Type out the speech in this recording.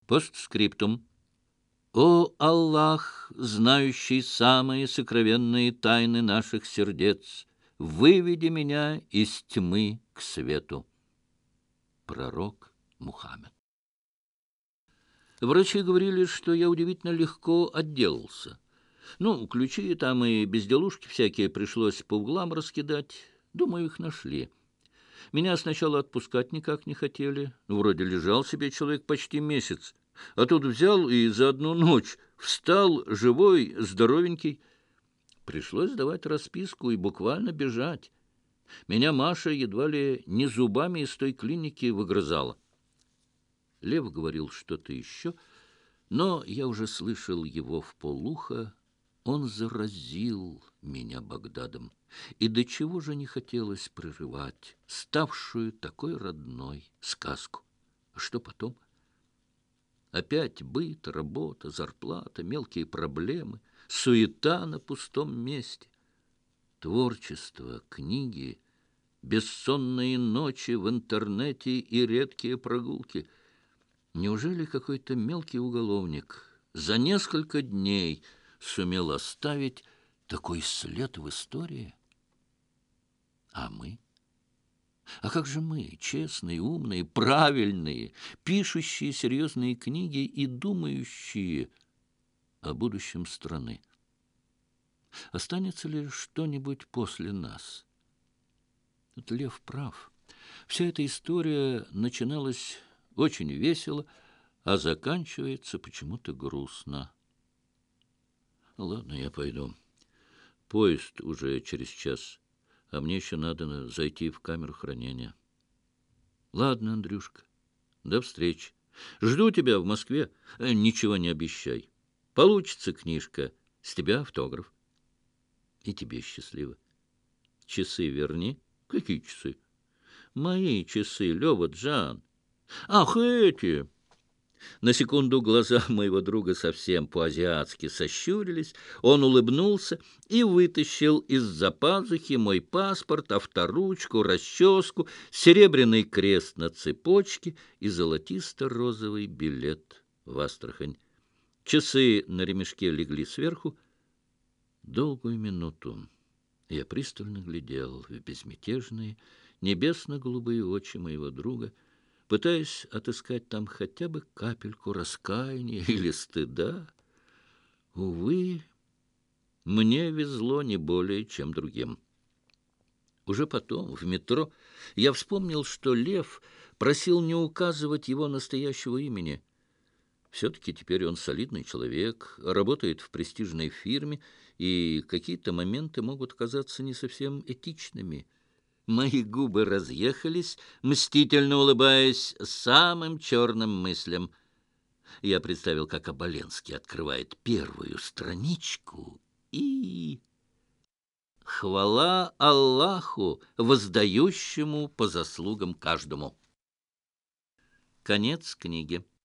Постскриптум. О Аллах, знающий самые сокровенные тайны наших сердец, выведи меня из тьмы к свету. Пророк Мухаммед. Врачи говорили, что я удивительно легко отделался. Ну, ключи там и безделушки всякие пришлось по углам раскидать. Думаю, их нашли. Меня сначала отпускать никак не хотели. Вроде лежал себе человек почти месяц. А тут взял и за одну ночь встал живой, здоровенький. Пришлось давать расписку и буквально бежать. Меня Маша едва ли не зубами из той клиники выгрызала. Лев говорил что-то еще, но я уже слышал его вполуха. Он заразил меня Багдадом. И до чего же не хотелось прерывать ставшую такой родной сказку. А что потом? Опять быт, работа, зарплата, мелкие проблемы, суета на пустом месте. Творчество, книги, бессонные ночи в интернете и редкие прогулки. Неужели какой-то мелкий уголовник за несколько дней сумел оставить такой след в истории? А мы? А как же мы, честные, умные, правильные, пишущие серьезные книги и думающие о будущем страны? Останется ли что-нибудь после нас? Тут Лев прав. Вся эта история начиналась очень весело, а заканчивается почему-то грустно. Ладно, я пойду. Поезд уже через час, а мне еще надо зайти в камеру хранения. Ладно, Андрюшка, до встречи. Жду тебя в Москве. Ничего не обещай. Получится книжка, с тебя автограф. И тебе счастливо. Часы верни. Какие часы? Мои часы, Лёва-Джан. Ах, эти! На секунду глаза моего друга совсем по-азиатски сощурились. Он улыбнулся и вытащил из-за пазухи мой паспорт, авторучку, расческу, серебряный крест на цепочке и золотисто-розовый билет в Астрахань. Часы на ремешке легли сверху. Долгую минуту я пристально глядел в безмятежные, небесно-голубые очи моего друга, пытаясь отыскать там хотя бы капельку раскаяния или стыда. Увы, мне везло не более, чем другим. Уже потом, в метро, я вспомнил, что Лев просил не указывать его настоящего имени. Все-таки теперь он солидный человек, работает в престижной фирме, и какие-то моменты могут казаться не совсем этичными. Мои губы разъехались, мстительно улыбаясь самым черным мыслям. Я представил, как Оболенский открывает первую страничку, и... Хвала Аллаху, воздающему по заслугам каждому. Конец книги.